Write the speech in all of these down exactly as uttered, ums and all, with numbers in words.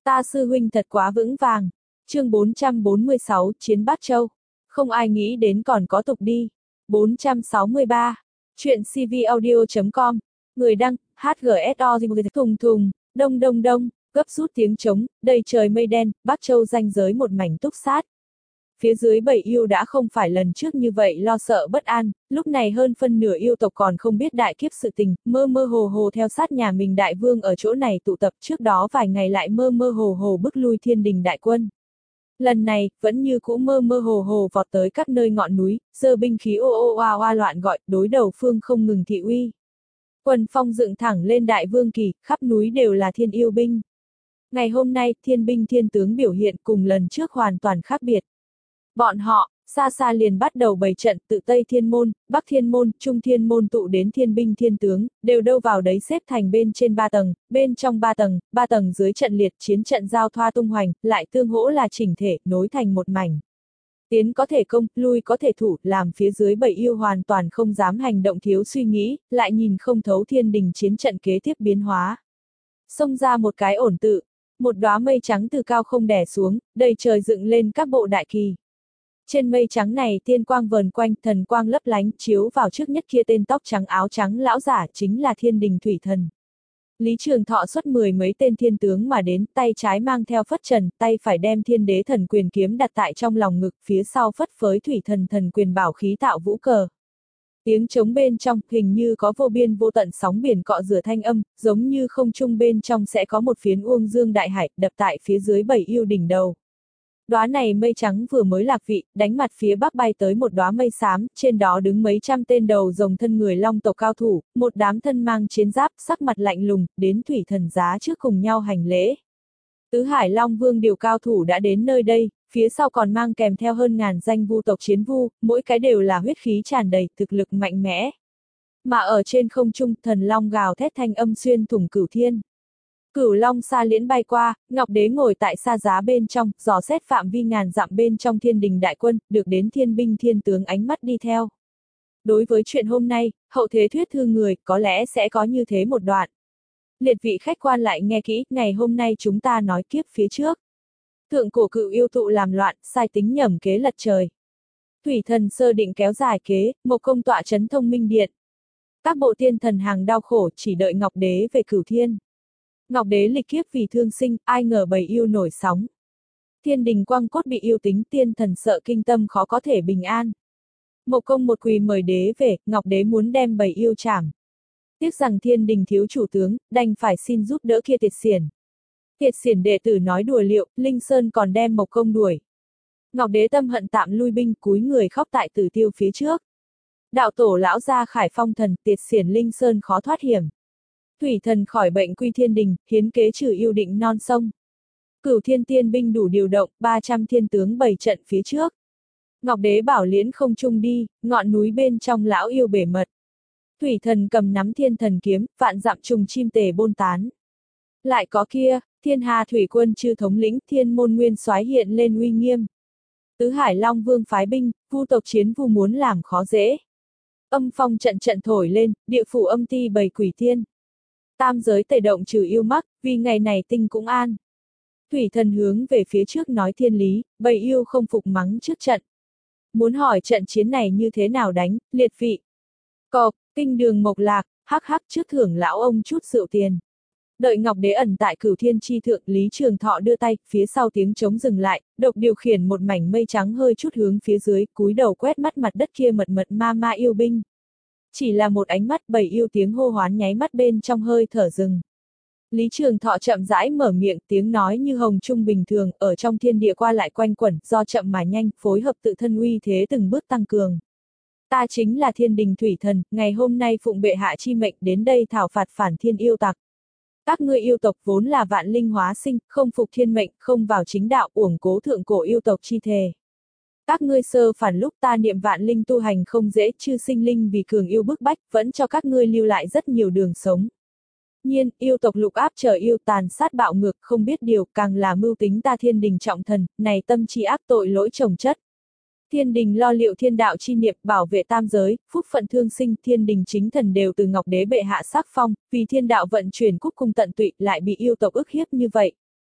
Ta sư huynh thật quá vững vàng. Chương bốn trăm bốn mươi sáu, Chiến Bát Châu. Không ai nghĩ đến còn có tục đi. bốn trăm sáu mươi ba. Chuyện cvaudio chấm com. Người đăng, hát giê ét o thùng thùng, đông đông đông, gấp rút tiếng trống, đầy trời mây đen, Bắc Châu ranh giới một mảnh túc sát. Phía dưới bảy yêu đã không phải lần trước như vậy lo sợ bất an, lúc này hơn phân nửa yêu tộc còn không biết đại kiếp sự tình, mơ mơ hồ hồ theo sát nhà mình đại vương ở chỗ này tụ tập, trước đó vài ngày lại mơ mơ hồ hồ bức lui thiên đình đại quân. Lần này, vẫn như cũ mơ mơ hồ hồ vọt tới các nơi ngọn núi, giơ binh khí ô ô oa oa loạn gọi, đối đầu phương không ngừng thị uy. Quần phong dựng thẳng lên đại vương kỳ, khắp núi đều là thiên yêu binh. Ngày hôm nay, thiên binh thiên tướng biểu hiện cùng lần trước hoàn toàn khác biệt. Bọn họ, xa xa liền bắt đầu bày trận từ Tây Thiên Môn, Bắc Thiên Môn, Trung Thiên Môn tụ đến thiên binh thiên tướng, đều đâu vào đấy xếp thành bên trên ba tầng, bên trong ba tầng, ba tầng dưới trận liệt chiến trận giao thoa tung hoành, lại tương hỗ là chỉnh thể, nối thành một mảnh. Tiến có thể công, lui có thể thủ, làm phía dưới bảy yêu hoàn toàn không dám hành động thiếu suy nghĩ, lại nhìn không thấu thiên đình chiến trận kế tiếp biến hóa. Xông ra một cái ổn tự, một đóa mây trắng từ cao không đè xuống, đầy trời dựng lên các bộ đại kỳ. Trên mây trắng này tiên quang vờn quanh, thần quang lấp lánh, chiếu vào trước nhất kia tên tóc trắng áo trắng lão giả chính là thiên đình thủy thần. Lý Trường Thọ xuất mười mấy tên thiên tướng mà đến, tay trái mang theo phất trần, tay phải đem thiên đế thần quyền kiếm đặt tại trong lòng ngực, phía sau phất phới thủy thần thần quyền bảo khí tạo vũ cờ. Tiếng trống bên trong, hình như có vô biên vô tận sóng biển cọ rửa thanh âm, giống như không trung bên trong sẽ có một phiến uông dương đại hải, đập tại phía dưới bảy yêu đỉnh đầu. Đóa này mây trắng vừa mới lạc vị, đánh mặt phía bắc bay tới một đóa mây xám, trên đó đứng mấy trăm tên đầu rồng thân người long tộc cao thủ, một đám thân mang chiến giáp, sắc mặt lạnh lùng, đến thủy thần giá trước cùng nhau hành lễ. Tứ Hải Long Vương điều cao thủ đã đến nơi đây, phía sau còn mang kèm theo hơn ngàn danh vu tộc chiến vu, mỗi cái đều là huyết khí tràn đầy, thực lực mạnh mẽ. Mà ở trên không trung, thần long gào thét thanh âm xuyên thủng cửu thiên. Cửu long sa liễn bay qua, Ngọc Đế ngồi tại sa giá bên trong, dò xét phạm vi ngàn dặm bên trong thiên đình đại quân, được đến thiên binh thiên tướng ánh mắt đi theo. Đối với chuyện hôm nay, hậu thế thuyết thư người, có lẽ sẽ có như thế một đoạn. Liệt vị khách quan lại nghe kỹ, ngày hôm nay chúng ta nói kiếp phía trước. Thượng cổ cựu yêu tụ làm loạn, sai tính nhẩm kế lật trời. Thủy thần sơ định kéo dài kế, một công tọa chấn thông minh điện. Các bộ tiên thần hàng đau khổ chỉ đợi Ngọc Đế về cửu thiên. Ngọc Đế lịch kiếp vì thương sinh, ai ngờ bầy yêu nổi sóng. Thiên đình quang cốt bị yêu tính, tiên thần sợ kinh tâm khó có thể bình an. Một công một quỳ mời đế về, Ngọc Đế muốn đem bầy yêu trảm. Tiếc rằng thiên đình thiếu chủ tướng, đành phải xin giúp đỡ kia Tiệt Xiển. Tiệt Xiển đệ tử nói đùa liệu, Linh Sơn còn đem Mộc Công đuổi. Ngọc Đế tâm hận tạm lui binh, cúi người khóc tại Tử Tiêu phía trước. Đạo tổ lão gia khải phong thần, Tiệt Xiển Linh Sơn khó thoát hiểm. Thủy thần khỏi bệnh quy thiên đình, hiến kế trừ yêu định non sông. Cửu thiên tiên binh đủ điều động, ba trăm thiên tướng bày trận phía trước. Ngọc Đế bảo liễn không trung đi, ngọn núi bên trong lão yêu bể mật. Thủy thần cầm nắm thiên thần kiếm, vạn dặm trùng chim tề bôn tán. Lại có kia, thiên hà thủy quân chư thống lĩnh, thiên môn nguyên soái hiện lên uy nghiêm. Tứ Hải Long Vương phái binh, vu tộc chiến vu muốn làm khó dễ. Âm phong trận trận thổi lên, địa phủ âm ti bày quỷ thiên. Tam giới tẩy động trừ yêu mắc, vì ngày này tinh cũng an. Thủy thần hướng về phía trước nói thiên lý, bầy yêu không phục mắng trước trận. Muốn hỏi trận chiến này như thế nào đánh, liệt vị. Cọp, kinh đường mộc lạc, hắc hắc trước thưởng lão ông chút rượu tiền. Đợi Ngọc Đế ẩn tại cửu thiên chi thượng, Lý Trường Thọ đưa tay, phía sau tiếng trống dừng lại, độc điều khiển một mảnh mây trắng hơi chút hướng phía dưới, cúi đầu quét mắt mặt đất kia mật mật ma ma yêu binh. Chỉ là một ánh mắt, bầy yêu tiếng hô hoán nháy mắt bên trong hơi thở rừng. Lý Trường Thọ chậm rãi mở miệng, tiếng nói như hồng trung bình thường, ở trong thiên địa qua lại quanh quẩn, do chậm mà nhanh, phối hợp tự thân uy thế từng bước tăng cường. Ta chính là thiên đình thủy thần, ngày hôm nay phụng bệ hạ chi mệnh đến đây thảo phạt phản thiên yêu tặc. Các ngươi yêu tộc vốn là vạn linh hóa sinh, không phục thiên mệnh, không vào chính đạo, uổng cố thượng cổ yêu tộc chi thề. Các ngươi sơ phản lúc ta niệm vạn linh tu hành không dễ, chư sinh linh vì cường yêu bức bách, vẫn cho các ngươi lưu lại rất nhiều đường sống. Nhiên, yêu tộc lục áp trở yêu tàn sát bạo ngược, không biết điều, càng là mưu tính ta thiên đình trọng thần, này tâm trí ác tội lỗi chồng chất. Thiên đình lo liệu thiên đạo chi niệm, bảo vệ tam giới, phúc phận thương sinh, thiên đình chính thần đều từ Ngọc Đế bệ hạ sắc phong, vì thiên đạo vận chuyển cúc cung tận tụy, lại bị yêu tộc ức hiếp như vậy.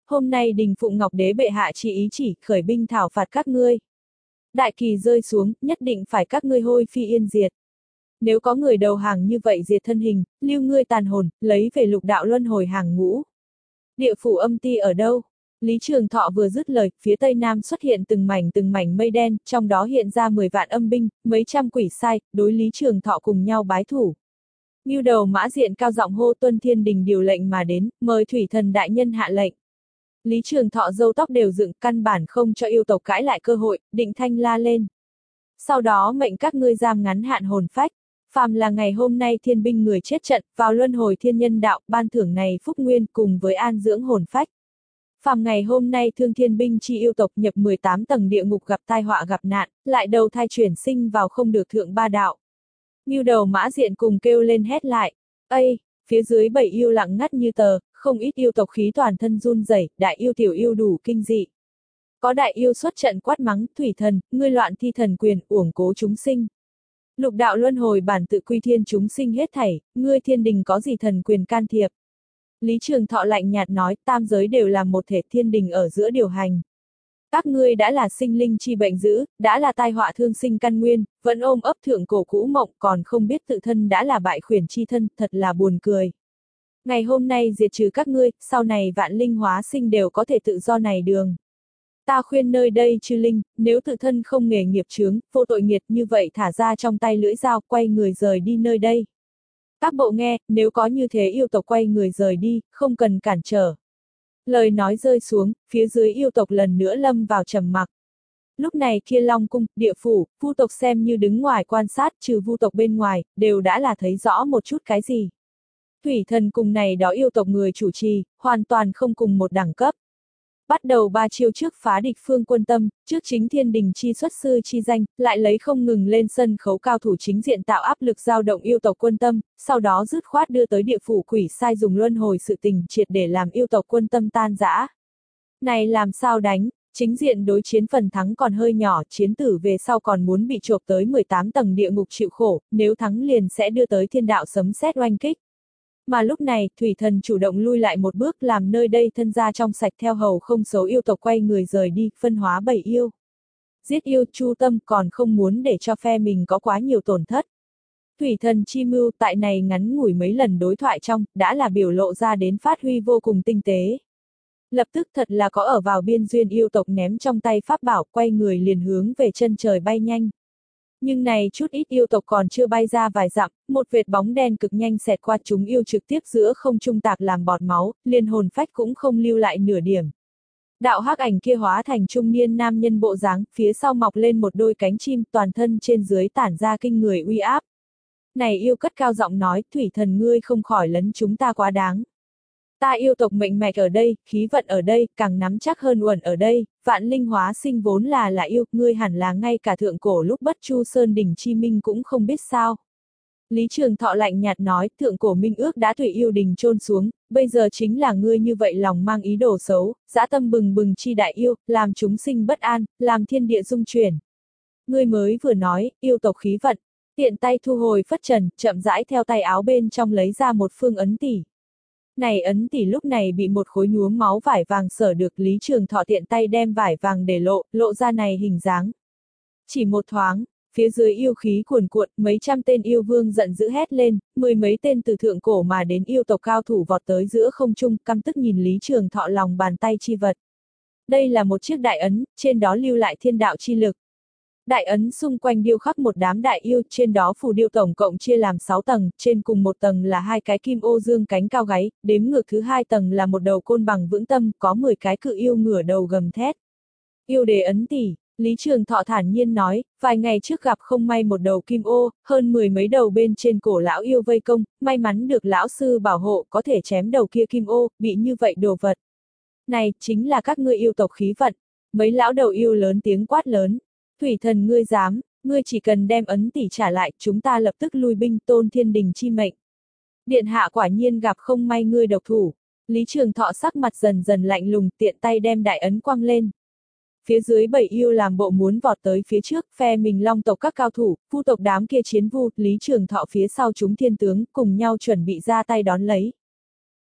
Hôm nay Đình Phụng Ngọc Đế bệ hạ chi ý chỉ, khởi binh thảo phạt các ngươi. Đại kỳ rơi xuống, nhất định phải các ngươi hôi phi yên diệt. Nếu có người đầu hàng như vậy diệt thân hình, lưu ngươi tàn hồn, lấy về lục đạo luân hồi hàng ngũ. Địa phủ âm ti ở đâu? Lý Trường Thọ vừa dứt lời, phía tây nam xuất hiện từng mảnh từng mảnh mây đen, trong đó hiện ra mười vạn âm binh, mấy trăm quỷ sai, đối Lý Trường Thọ cùng nhau bái thủ. Ngưu đầu Mã Diện cao giọng hô tuân thiên đình điều lệnh mà đến, mời thủy thần đại nhân hạ lệnh. Lý Trường Thọ râu tóc đều dựng, căn bản không cho yêu tộc cãi lại cơ hội, định thanh la lên. Sau đó mệnh các ngươi giam ngắn hạn hồn phách. Phàm là ngày hôm nay thiên binh người chết trận, vào luân hồi thiên nhân đạo, ban thưởng này phúc nguyên cùng với an dưỡng hồn phách. Phàm ngày hôm nay thương thiên binh chi yêu tộc nhập mười tám tầng địa ngục gặp tai họa gặp nạn, lại đầu thai chuyển sinh vào không được thượng ba đạo. Ngưu đầu Mã Diện cùng kêu lên hét lại. Ây, phía dưới bảy yêu lặng ngắt như tờ, không ít yêu tộc khí toàn thân run rẩy, đại yêu tiểu yêu đủ kinh dị. Có đại yêu xuất trận quát mắng, thủy thần, ngươi loạn thi thần quyền, uổng cố chúng sinh. Lục đạo luân hồi bản tự quy thiên chúng sinh hết thảy, ngươi thiên đình có gì thần quyền can thiệp. Lý Trường Thọ lạnh nhạt nói, tam giới đều là một thể, thiên đình ở giữa điều hành. Các ngươi đã là sinh linh chi bệnh dữ, đã là tai họa thương sinh căn nguyên, vẫn ôm ấp thượng cổ cũ mộng, còn không biết tự thân đã là bại khuyển chi thân, thật là buồn cười. Ngày hôm nay diệt trừ các ngươi, sau này vạn linh hóa sinh đều có thể tự do này đường. Ta khuyên nơi đây chư linh, nếu tự thân không nghề nghiệp chướng, vô tội nghiệt như vậy thả ra trong tay lưỡi dao, quay người rời đi nơi đây. Các bộ nghe, nếu có như thế yêu tộc quay người rời đi, không cần cản trở. Lời nói rơi xuống, phía dưới yêu tộc lần nữa lâm vào trầm mặc. Lúc này kia Long Cung, địa phủ, vu tộc xem như đứng ngoài quan sát, trừ vu tộc bên ngoài, đều đã là thấy rõ một chút cái gì. Thủy thần cùng này đó yêu tộc người chủ trì, hoàn toàn không cùng một đẳng cấp. Bắt đầu ba chiêu trước phá địch phương quân tâm, trước chính thiên đình chi xuất sư chi danh, lại lấy không ngừng lên sân khấu cao thủ chính diện tạo áp lực dao động yêu tộc quân tâm, sau đó dứt khoát đưa tới địa phủ quỷ sai dùng luân hồi sự tình triệt để làm yêu tộc quân tâm tan rã. Này làm sao đánh, chính diện đối chiến phần thắng còn hơi nhỏ, chiến tử về sau còn muốn bị chộp tới mười tám tầng địa ngục chịu khổ, nếu thắng liền sẽ đưa tới thiên đạo sấm sét oanh kích. Mà lúc này, thủy thần chủ động lui lại một bước làm nơi đây thân gia trong sạch theo hầu không xấu yêu tộc quay người rời đi, phân hóa bảy yêu. Giết yêu chu tâm còn không muốn để cho phe mình có quá nhiều tổn thất. Thủy thần chi mưu tại này ngắn ngủi mấy lần đối thoại trong, đã là biểu lộ ra đến phát huy vô cùng tinh tế. Lập tức thật là có ở vào biên duyên yêu tộc ném trong tay pháp bảo quay người liền hướng về chân trời bay nhanh. Nhưng này chút ít yêu tộc còn chưa bay ra vài dặm, một vệt bóng đen cực nhanh xẹt qua chúng yêu trực tiếp giữa không trung tạc làm bọt máu, liền hồn phách cũng không lưu lại nửa điểm. Đạo hắc ảnh kia hóa thành trung niên nam nhân bộ dáng, phía sau mọc lên một đôi cánh chim, toàn thân trên dưới tản ra kinh người uy áp. Này yêu cất cao giọng nói, thủy thần ngươi không khỏi lấn chúng ta quá đáng. Ta yêu tộc mệnh mạch ở đây, khí vận ở đây, càng nắm chắc hơn uẩn ở đây, vạn linh hóa sinh vốn là là yêu, ngươi hẳn là ngay cả thượng cổ lúc bất chu sơn đỉnh chi minh cũng không biết sao. Lý Trường Thọ lạnh nhạt nói, thượng cổ minh ước đã tùy yêu đình chôn xuống, bây giờ chính là ngươi như vậy lòng mang ý đồ xấu, dã tâm bừng bừng chi đại yêu, làm chúng sinh bất an, làm thiên địa rung chuyển. Ngươi mới vừa nói, yêu tộc khí vận, tiện tay thu hồi phất trần, chậm rãi theo tay áo bên trong lấy ra một phương ấn tỷ. Này ấn tỷ lúc này bị một khối nhuốm máu vải vàng sở được, Lý Trường Thọ tiện tay đem vải vàng để lộ, lộ ra này hình dáng. Chỉ một thoáng, phía dưới yêu khí cuồn cuộn, mấy trăm tên yêu vương giận dữ hét lên, mười mấy tên từ thượng cổ mà đến yêu tộc cao thủ vọt tới giữa không trung, căm tức nhìn Lý Trường Thọ lòng bàn tay chi vật. Đây là một chiếc đại ấn, trên đó lưu lại thiên đạo chi lực. Đại ấn xung quanh điêu khắc một đám đại yêu, trên đó phù điêu tổng cộng chia làm sáu tầng, trên cùng một tầng là hai cái kim ô dương cánh cao gáy, đếm ngược thứ hai tầng là một đầu côn bằng vững tâm, có mười cái cự yêu ngửa đầu gầm thét. Yêu đề ấn tỷ, Lý Trường Thọ thản nhiên nói, vài ngày trước gặp không may một đầu kim ô, hơn mười mấy đầu bên trên cổ lão yêu vây công, may mắn được lão sư bảo hộ có thể chém đầu kia kim ô, bị như vậy đồ vật. Này, chính là các ngươi yêu tộc khí vận. Mấy lão đầu yêu lớn tiếng quát lớn. Thủy thần ngươi dám, ngươi chỉ cần đem ấn tỷ trả lại, chúng ta lập tức lui binh tôn thiên đình chi mệnh. Điện hạ quả nhiên gặp không may ngươi độc thủ. Lý Trường Thọ sắc mặt dần dần lạnh lùng, tiện tay đem đại ấn quăng lên. Phía dưới bảy yêu làm bộ muốn vọt tới phía trước, phe mình long tộc các cao thủ, vu tộc đám kia chiến vu, Lý Trường Thọ phía sau chúng thiên tướng, cùng nhau chuẩn bị ra tay đón lấy.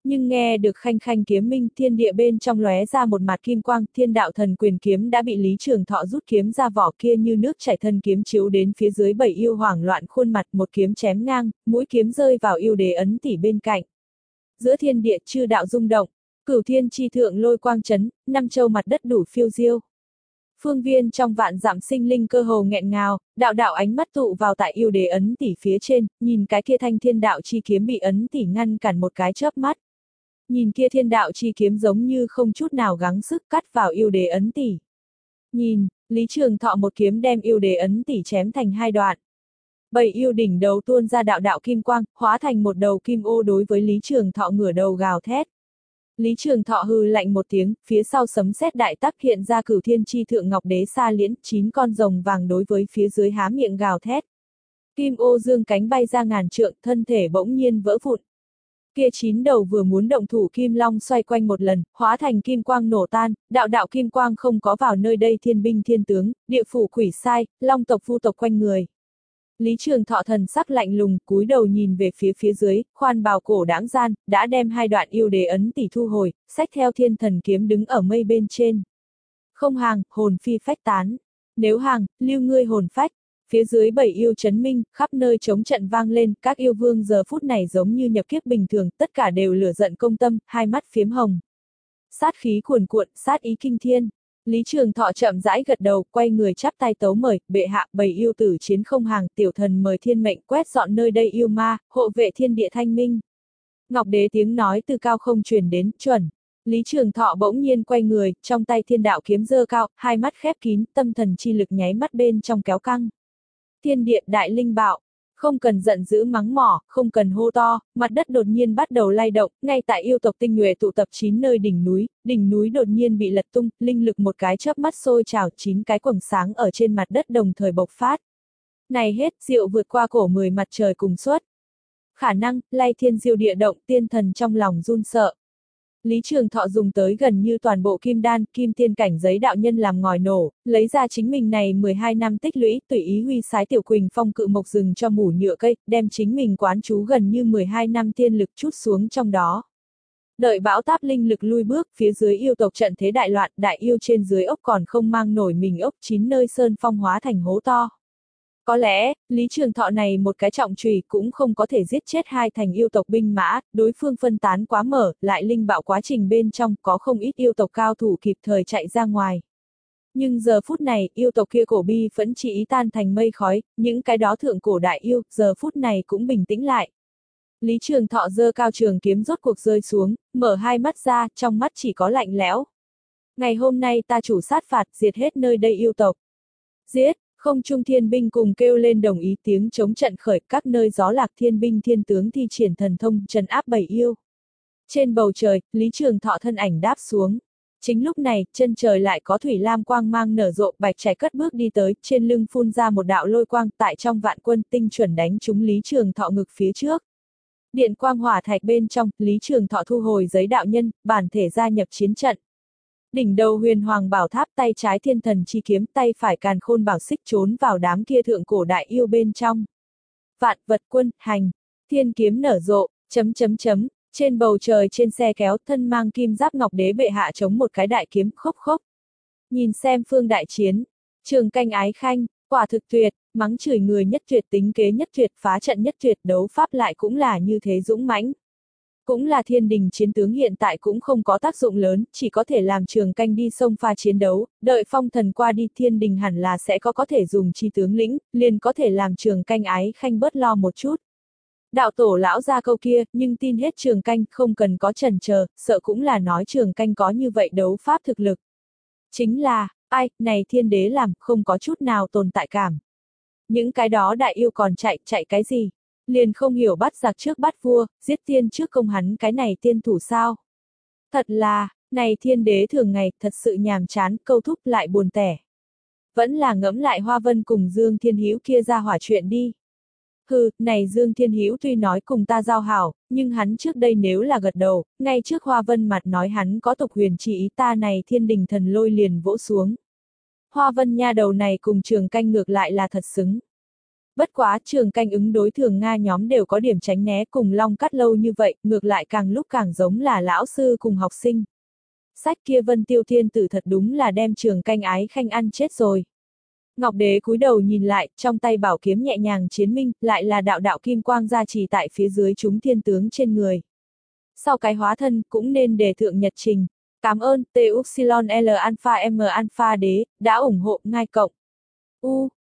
Nhưng nghe được khanh khanh kiếm minh, thiên địa bên trong lóe ra một mạt kim quang, thiên đạo thần quyền kiếm đã bị Lý Trường Thọ rút kiếm ra vỏ kia như nước chảy, thân kiếm chiếu đến phía dưới bảy yêu hoảng loạn khuôn mặt, một kiếm chém ngang, mũi kiếm rơi vào yêu đế ấn tỷ bên cạnh. Giữa thiên địa chư đạo rung động, cửu thiên chi thượng lôi quang chấn, năm châu mặt đất đủ phiêu diêu. Phương viên trong vạn dặm sinh linh cơ hồ nghẹn ngào, đạo đạo ánh mắt tụ vào tại yêu đế ấn tỷ phía trên, nhìn cái kia thanh thiên đạo chi kiếm bị ấn tỷ ngăn cản một cái chớp mắt. Nhìn kia thiên đạo chi kiếm giống như không chút nào gắng sức cắt vào yêu đế ấn tỷ. Nhìn, Lý Trường Thọ một kiếm đem yêu đế ấn tỷ chém thành hai đoạn. Bảy yêu đỉnh đầu tuôn ra đạo đạo kim quang, hóa thành một đầu kim ô đối với Lý Trường Thọ ngửa đầu gào thét. Lý Trường Thọ hừ lạnh một tiếng, phía sau sấm sét đại tắc hiện ra cửu thiên chi thượng ngọc đế sa liễn, chín con rồng vàng đối với phía dưới há miệng gào thét. Kim ô dương cánh bay ra ngàn trượng, thân thể bỗng nhiên vỡ vụn. Kia chín đầu vừa muốn động thủ kim long xoay quanh một lần, hóa thành kim quang nổ tan, đạo đạo kim quang không có vào nơi đây thiên binh thiên tướng, địa phủ quỷ sai, long tộc vu tộc quanh người. Lý Trường Thọ thần sắc lạnh lùng, cúi đầu nhìn về phía phía dưới, khoan bào cổ đãng gian, đã đem hai đoạn yêu đế ấn tỷ thu hồi, xách theo thiên thần kiếm đứng ở mây bên trên. Không hàng, hồn phi phách tán. Nếu hàng, lưu ngươi hồn phách. Phía dưới bảy yêu chấn minh, khắp nơi chống trận vang lên, các yêu vương giờ phút này giống như nhập kiếp bình thường, tất cả đều lửa giận công tâm, hai mắt phiếm hồng. Sát khí cuồn cuộn, sát ý kinh thiên. Lý Trường Thọ chậm rãi gật đầu, quay người chắp tay tấu mời, bệ hạ, bầy yêu tử chiến không hàng, tiểu thần mời thiên mệnh quét dọn nơi đây yêu ma, hộ vệ thiên địa thanh minh. Ngọc đế tiếng nói từ cao không truyền đến, chuẩn. Lý Trường Thọ bỗng nhiên quay người, trong tay thiên đạo kiếm giơ cao, hai mắt khép kín, tâm thần chi lực nháy mắt bên trong kéo căng. Thiên địa đại linh bạo. Không cần giận dữ mắng mỏ, không cần hô to, mặt đất đột nhiên bắt đầu lay động, ngay tại yêu tộc tinh nhuệ tụ tập chín nơi đỉnh núi, đỉnh núi đột nhiên bị lật tung, linh lực một cái chớp mắt sôi trào, chín cái quầng sáng ở trên mặt đất đồng thời bộc phát. Này hết, diệu vượt qua cổ mười mặt trời cùng suốt. Khả năng, lay thiên diệu địa động, tiên thần trong lòng run sợ. Lý Trường Thọ dùng tới gần như toàn bộ kim đan, kim tiên cảnh giới đạo nhân làm ngòi nổ, lấy ra chính mình này mười hai năm tích lũy, tùy ý huy sái tiểu quỳnh phong cự mộc rừng cho mủ nhựa cây, đem chính mình quán trú gần như mười hai năm tiên lực chút xuống trong đó. Đợi bão táp linh lực lui bước, phía dưới yêu tộc trận thế đại loạn, đại yêu trên dưới ốc còn không mang nổi mình ốc, chín nơi sơn phong hóa thành hố to. Có lẽ, Lý Trường Thọ này một cái trọng chùy cũng không có thể giết chết hai thành yêu tộc binh mã, đối phương phân tán quá mở, lại linh bạo quá trình bên trong có không ít yêu tộc cao thủ kịp thời chạy ra ngoài. Nhưng giờ phút này, yêu tộc kia cổ bi phẫn chỉ ý tan thành mây khói, những cái đó thượng cổ đại yêu, giờ phút này cũng bình tĩnh lại. Lý Trường Thọ giơ cao trường kiếm rốt cuộc rơi xuống, mở hai mắt ra, trong mắt chỉ có lạnh lẽo. Ngày hôm nay ta chủ sát phạt, diệt hết nơi đây yêu tộc. Giết! Không trung thiên binh cùng kêu lên đồng ý, tiếng chống trận khởi, các nơi gió lạc thiên binh thiên tướng thi triển thần thông, trấn áp bảy yêu. Trên bầu trời, Lý Trường Thọ thân ảnh đáp xuống. Chính lúc này, chân trời lại có thủy lam quang mang nở rộ, bạch trạch cất bước đi tới, trên lưng phun ra một đạo lôi quang, tại trong vạn quân tinh chuẩn đánh trúng Lý Trường Thọ ngực phía trước. Điện quang hỏa thạch bên trong, Lý Trường Thọ thu hồi giấy đạo nhân, bản thể gia nhập chiến trận. Đỉnh đầu huyền hoàng bảo tháp, tay trái thiên thần chi kiếm, tay phải càn khôn bảo xích trốn vào đám kia thượng cổ đại yêu bên trong. Vạn vật quân, hành, thiên kiếm nở rộ, chấm chấm chấm, trên bầu trời trên xe kéo, thân mang kim giáp ngọc đế bệ hạ chống một cái đại kiếm, khốc khốc. Nhìn xem phương đại chiến, Trường Canh ái khanh, quả thực tuyệt, mắng chửi người nhất tuyệt, tính kế nhất tuyệt, phá trận nhất tuyệt, đấu pháp lại cũng là như thế dũng mãnh. Cũng là thiên đình chiến tướng hiện tại cũng không có tác dụng lớn, chỉ có thể làm Trường Canh đi sông pha chiến đấu, đợi phong thần qua đi thiên đình hẳn là sẽ có có thể dùng chi tướng lĩnh, liền có thể làm Trường Canh ái khanh bớt lo một chút. Đạo tổ lão ra câu kia, nhưng tin hết Trường Canh không cần có chần chờ, sợ cũng là nói Trường Canh có như vậy đấu pháp thực lực. Chính là, ai, này thiên đế làm, không có chút nào tồn tại cảm. Những cái đó đại yêu còn chạy, chạy cái gì? Liền không hiểu bắt giặc trước bắt vua, giết tiên trước công hắn cái này tiên thủ sao. Thật là, này thiên đế thường ngày, thật sự nhàm chán, câu thúc lại buồn tẻ. Vẫn là ngẫm lại Hoa Vân cùng Dương Thiên Hữu kia ra hỏa chuyện đi. Hừ, này Dương Thiên Hữu tuy nói cùng ta giao hảo, nhưng hắn trước đây nếu là gật đầu, ngay trước Hoa Vân mặt nói hắn có tộc huyền chỉ ý ta này thiên đình thần lôi liền vỗ xuống. Hoa Vân nha đầu này cùng Trường Canh ngược lại là thật xứng. Bất quá Trường Canh ứng đối thường Nga nhóm đều có điểm tránh né cùng Long Cắt lâu như vậy, ngược lại càng lúc càng giống là lão sư cùng học sinh. Sách kia Vân Tiêu Thiên Tử thật đúng là đem Trường Canh ái khanh ăn chết rồi. Ngọc Đế cúi đầu nhìn lại, trong tay bảo kiếm nhẹ nhàng chiến minh, lại là đạo đạo kim quang gia trì tại phía dưới chúng thiên tướng trên người. Sau cái hóa thân, cũng nên đề thượng nhật trình. Cảm ơn, T Upsilon L Alpha M Alpha Đế, đã ủng hộ, ngai cộng. U,